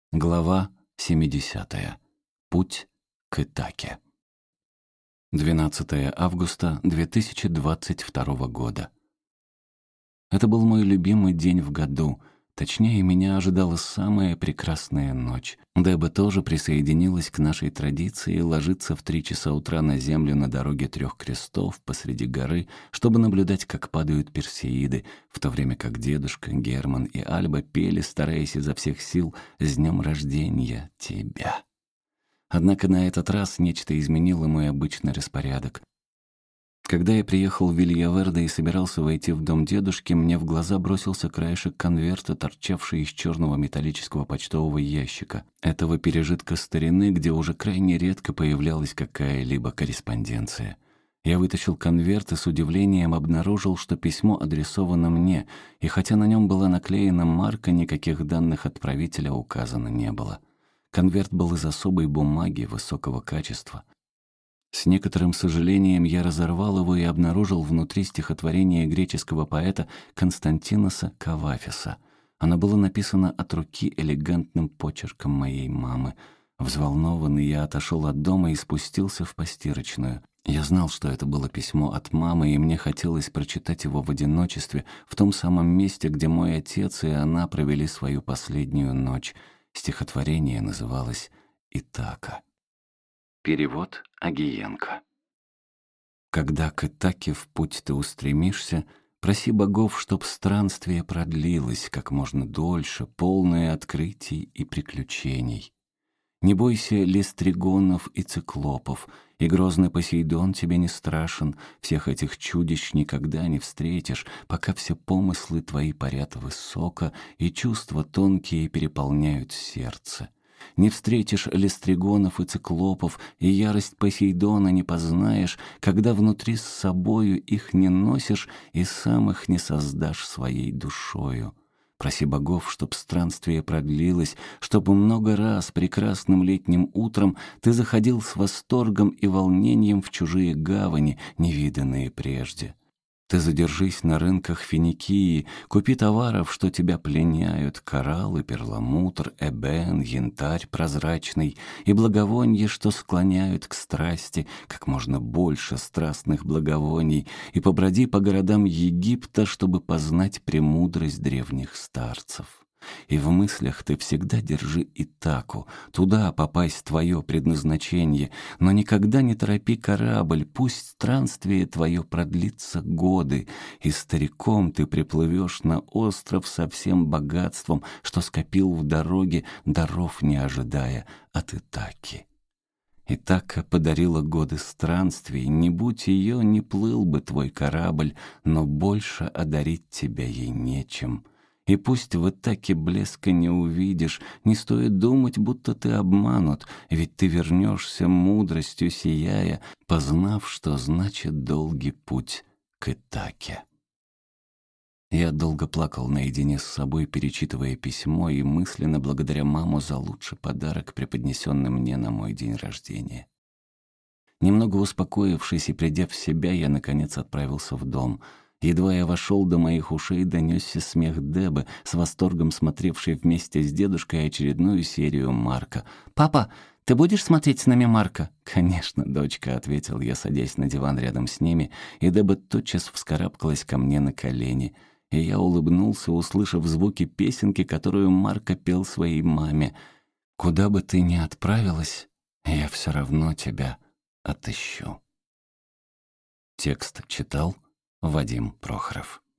Глава 70. Путь к Итаке. 12 августа 2022 года. Это был мой любимый день в году. Точнее, меня ожидала самая прекрасная ночь. Деба тоже присоединилась к нашей традиции ложиться в 3 часа утра на землю на дороге 3 крестов посреди горы, чтобы наблюдать, как падают персеиды, в то время как дедушка, Герман и Альба пели, стараясь изо всех сил, «С днем рождения тебя». Однако на этот раз нечто изменило мой обычный распорядок. Когда я приехал в Вильяверде и собирался войти в дом дедушки, мне в глаза бросился краешек конверта, торчавший из черного металлического почтового ящика. Этого пережитка старины, где уже крайне редко появлялась какая-либо корреспонденция. Я вытащил конверт и с удивлением обнаружил, что письмо адресовано мне, и хотя на нем была наклеена марка, никаких данных отправителя указано не было. Конверт был из особой бумаги высокого качества. С некоторым сожалением я разорвал его и обнаружил внутри стихотворение греческого поэта Константиноса Кавафиса. Оно было написано от руки элегантным почерком моей мамы. Взволнованный, я отошел от дома и спустился в постирочную. Я знал, что это было письмо от мамы, и мне хотелось прочитать его в одиночестве, в том самом месте, где мой отец и она провели свою последнюю ночь. Стихотворение называлось «Итака». Перевод Агиенко. Когда к Итаке в путь ты устремишься, проси богов, чтоб странствие продлилось как можно дольше, полное открытий и приключений. Не бойся лестригонов и циклопов, и грозный Посейдон тебе не страшен, всех этих чудищ никогда не встретишь, пока все помыслы твои парят высоко, и чувства тонкие переполняют сердце. Не встретишь лестригонов и циклопов, и ярость Посейдона не познаешь, когда внутри с собою их не носишь и сам их не создашь своей душою. Проси богов, чтоб странствие продлилось, чтобы много раз прекрасным летним утром ты заходил с восторгом и волнением в чужие гавани, невиданные прежде. Ты задержись на рынках Финикии, купи товаров, что тебя пленяют: кораллы, перламутр, эбен, янтарь прозрачный и благовонье, что склоняют к страсти, как можно больше страстных благовоний, и поброди по городам Египта, чтобы познать премудрость древних старцев. И в мыслях ты всегда держи Итаку, туда попасть твое предназначение, но никогда не торопи корабль, пусть странствие твое продлится годы, и стариком ты приплывешь на остров со всем богатством, что скопил в дороге, даров не ожидая от Итаки. Итака подарила годы странствий, не будь ее, не плыл бы твой корабль, но больше одарить тебя ей нечем. И пусть в Итаке блеска не увидишь, не стоит думать, будто ты обманут, ведь ты вернешься мудростью сияя, познав, что значит долгий путь к Итаке. Я долго плакал наедине с собой, перечитывая письмо и мысленно благодаря маму за лучший подарок, преподнесенный мне на мой день рождения. Немного успокоившись и придя в себя, я, наконец, отправился в дом. Едва я вошел, до моих ушей донесся смех Дебы, с восторгом смотревшей вместе с дедушкой очередную серию Марка. «Папа, ты будешь смотреть с нами Марка?» «Конечно, дочка», — ответил я, садясь на диван рядом с ними, и Деба тотчас вскарабкалась ко мне на колени. И я улыбнулся, услышав звуки песенки, которую Марко пел своей маме. «Куда бы ты ни отправилась, я все равно тебя отыщу». Текст читал Вадим Прохоров.